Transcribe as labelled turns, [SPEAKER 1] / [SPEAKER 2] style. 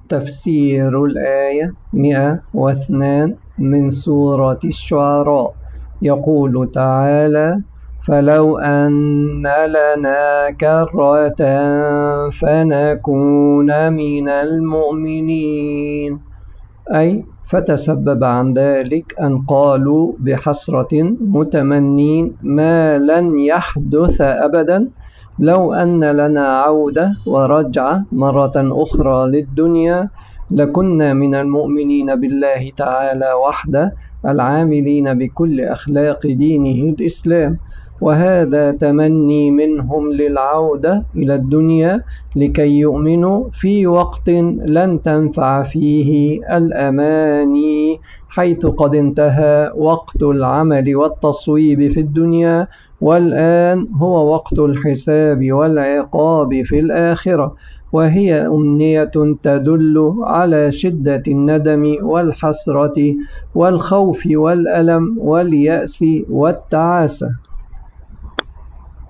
[SPEAKER 1] تفسير الآية 102 من سورة الشعراء. يقول تعالى: فلو أن لنا كرة فنكون من المؤمنين، أي فتسبب عن ذلك أن قالوا بحسرة متمنين ما لن يحدث أبدا لو أن لنا عودة ورجعة مرة أخرى للدنيا لكنا من المؤمنين بالله تعالى وحده العاملين بكل أخلاق دينه الإسلام. وهذا تمني منهم للعودة إلى الدنيا لكي يؤمنوا في وقت لن تنفع فيه الأماني، حيث قد انتهى وقت العمل والتصويب في الدنيا، والآن هو وقت الحساب والعقاب في الآخرة. وهي أمنية تدل على شدة الندم والحسرة والخوف والألم واليأس والتعاسة.